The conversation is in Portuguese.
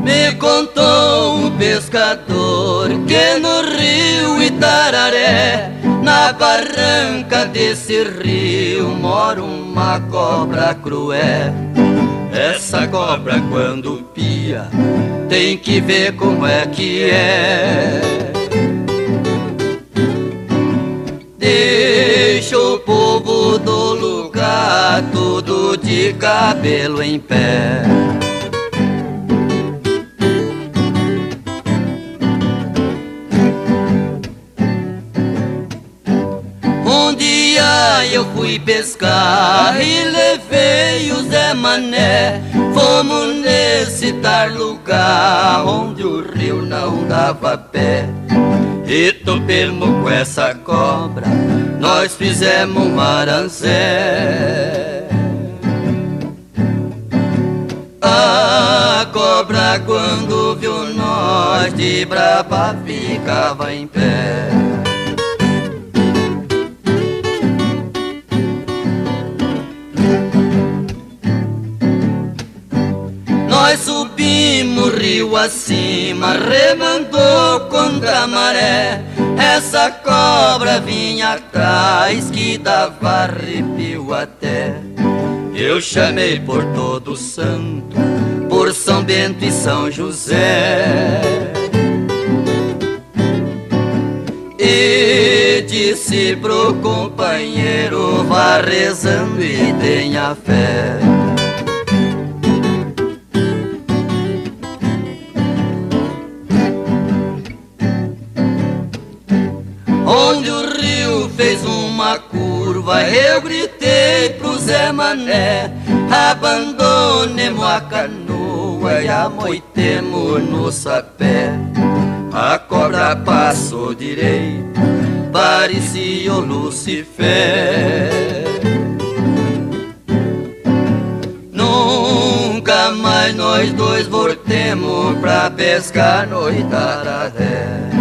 Me contou um pescador que no rio Itararé, na barranca desse rio, mora uma cobra cruel. Essa cobra quando pia, tem que ver como é que é. Deixa o povo do lugar tudo de cabelo em pé. Um dia eu fui pescar e levei o Zé Mané. Fomos nesse tal lugar onde o rio não dava pé. E topemos com essa cobra, nós fizemos um aranzé. A cobra quando viu nós, de brava ficava em pé. Nós subimos rio acima, remandou contra a maré. Essa cobra vinha atrás que dava arrepio até. Eu chamei por todo santo, por São Bento e São José, e disse pro companheiro: vá rezando e tenha fé. Onde o rio fez uma curva, eu gritei pro Zé Mané: abandonemos a canoa e amoitemos no sapé. A cobra passou direito, parecia o Lucifer. Nunca mais nós dois voltemos pra pescar no Itararé.